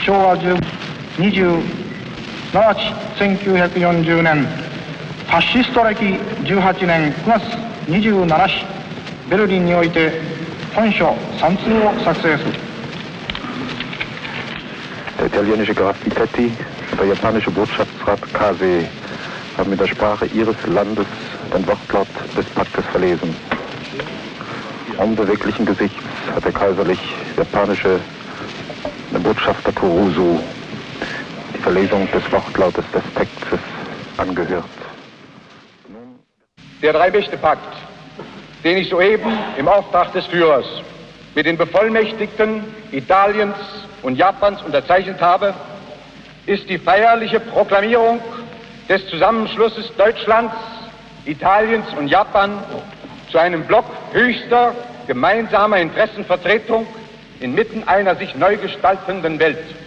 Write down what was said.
昭和27日1940年ファシスト歴18年9月27日ベルリンにおいて本書3通を作成する。 Der italienische Graf Vittetti und der japanische Botschaftsrat Kase haben in der Sprache ihres Landes den Wortlaut des Paktes verlesen. Unbeweglichen Gesichts hat der kaiserlich-japanische Botschafter Kurusu die Verlesung des Wortlautes des Textes angehört. Der Drei-Mächte-Pakt, den ich soeben im Auftrag des Führers mit den Bevollmächtigten Italiens und Japans unterzeichnet habe, ist die feierliche Proklamierung des Zusammenschlusses Deutschlands, Italiens und Japan zu einem Block höchster gemeinsamer Interessenvertretung inmitten einer sich neu gestaltenden Welt.